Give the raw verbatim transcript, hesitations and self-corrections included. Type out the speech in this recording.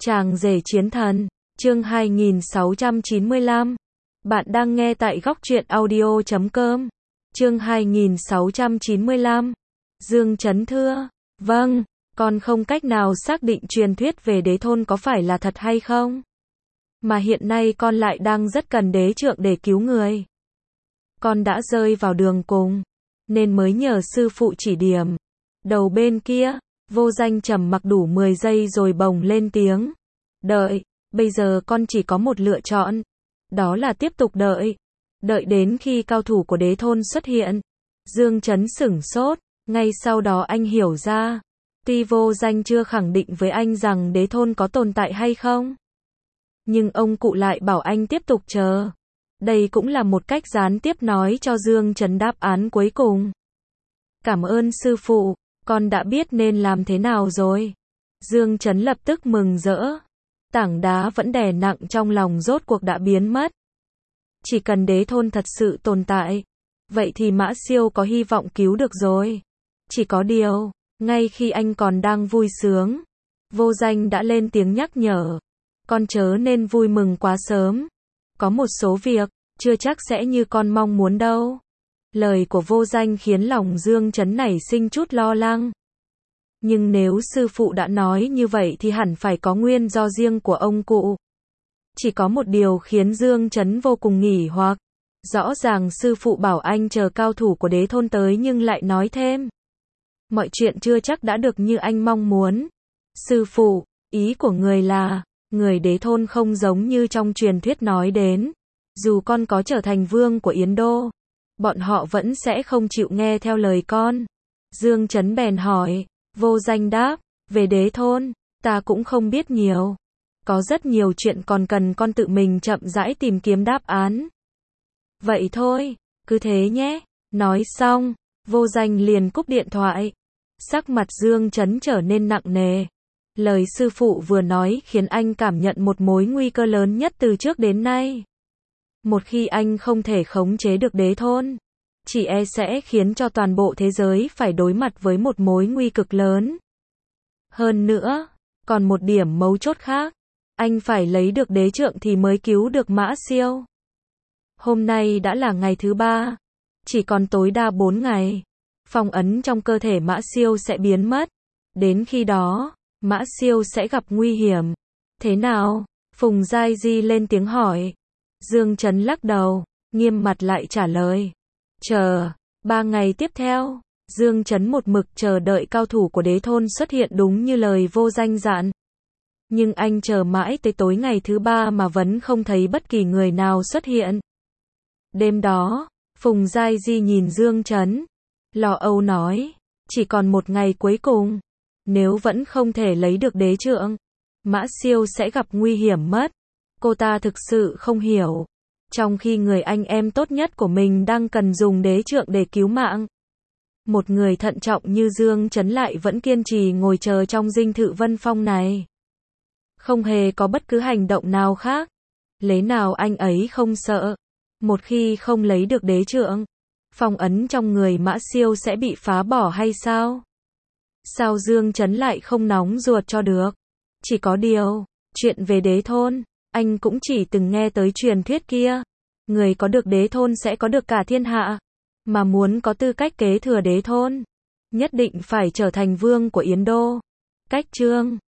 Chàng rể chiến thần, chương hai nghìn sáu trăm chín mươi lăm. Bạn đang nghe tại góc truyện audio chấm com. Chương hai nghìn sáu trăm chín mươi lăm. Dương Chấn thưa, vâng, con không cách nào xác định truyền thuyết về đế thôn có phải là thật hay không. Mà hiện nay con lại đang rất cần đế trượng để cứu người. Con đã rơi vào đường cùng, nên mới nhờ sư phụ chỉ điểm. Đầu bên kia, Vô Danh trầm mặc đủ mười giây rồi bồng lên tiếng. Đợi, bây giờ con chỉ có một lựa chọn. Đó là tiếp tục đợi. Đợi đến khi cao thủ của đế thôn xuất hiện. Dương Chấn sửng sốt, ngay sau đó anh hiểu ra. Tuy Vô Danh chưa khẳng định với anh rằng đế thôn có tồn tại hay không, nhưng ông cụ lại bảo anh tiếp tục chờ. Đây cũng là một cách gián tiếp nói cho Dương Chấn đáp án cuối cùng. Cảm ơn sư phụ, con đã biết nên làm thế nào rồi. Dương Chấn lập tức mừng rỡ. Tảng đá vẫn đè nặng trong lòng rốt cuộc đã biến mất. Chỉ cần đế thôn thật sự tồn tại, vậy thì Mã Siêu có hy vọng cứu được rồi. Chỉ có điều, ngay khi anh còn đang vui sướng, Vô Danh đã lên tiếng nhắc nhở. Con chớ nên vui mừng quá sớm. Có một số việc, chưa chắc sẽ như con mong muốn đâu. Lời của Vô Danh khiến lòng Dương Chấn nảy sinh chút lo lắng. Nhưng nếu sư phụ đã nói như vậy thì hẳn phải có nguyên do riêng của ông cụ. Chỉ có một điều khiến Dương Chấn vô cùng nghỉ hoặc. Rõ ràng sư phụ bảo anh chờ cao thủ của đế thôn tới nhưng lại nói thêm. Mọi chuyện chưa chắc đã được như anh mong muốn. Sư phụ, ý của người là, người đế thôn không giống như trong truyền thuyết nói đến. Dù con có trở thành vương của Yến Đô, bọn họ vẫn sẽ không chịu nghe theo lời con. Dương Chấn bèn hỏi. Vô Danh đáp, về đế thôn, ta cũng không biết nhiều. Có rất nhiều chuyện còn cần con tự mình chậm rãi tìm kiếm đáp án. Vậy thôi, cứ thế nhé. Nói xong, Vô Danh liền cúp điện thoại. Sắc mặt Dương Chấn trở nên nặng nề. Lời sư phụ vừa nói khiến anh cảm nhận một mối nguy cơ lớn nhất từ trước đến nay. Một khi anh không thể khống chế được đế thôn, chỉ e sẽ khiến cho toàn bộ thế giới phải đối mặt với một mối nguy cực lớn. Hơn nữa, còn một điểm mấu chốt khác, anh phải lấy được đế trượng thì mới cứu được Mã Siêu. Hôm nay đã là ngày thứ ba, chỉ còn tối đa bốn ngày, phong ấn trong cơ thể Mã Siêu sẽ biến mất. Đến khi đó, Mã Siêu sẽ gặp nguy hiểm. Thế nào? Phùng Giai Di lên tiếng hỏi. Dương Chấn lắc đầu, nghiêm mặt lại trả lời. Chờ, ba ngày tiếp theo, Dương Chấn một mực chờ đợi cao thủ của đế thôn xuất hiện đúng như lời Vô Danh dặn. Nhưng anh chờ mãi tới tối ngày thứ ba mà vẫn không thấy bất kỳ người nào xuất hiện. Đêm đó, Phùng Giai Di nhìn Dương Chấn, lo âu nói, chỉ còn một ngày cuối cùng. Nếu vẫn không thể lấy được đế trượng, Mã Siêu sẽ gặp nguy hiểm mất. Cô ta thực sự không hiểu. Trong khi người anh em tốt nhất của mình đang cần dùng đế trượng để cứu mạng, một người thận trọng như Dương Chấn lại vẫn kiên trì ngồi chờ trong dinh thự Vân Phong này. Không hề có bất cứ hành động nào khác. Lẽ nào anh ấy không sợ? Một khi không lấy được đế trượng, phong ấn trong người Mã Siêu sẽ bị phá bỏ hay sao? Sao Dương Chấn lại không nóng ruột cho được? Chỉ có điều, chuyện về đế thôn, anh cũng chỉ từng nghe tới truyền thuyết kia. Người có được đế thôn sẽ có được cả thiên hạ. Mà muốn có tư cách kế thừa đế thôn, nhất định phải trở thành vương của Yến Đô. Cách chương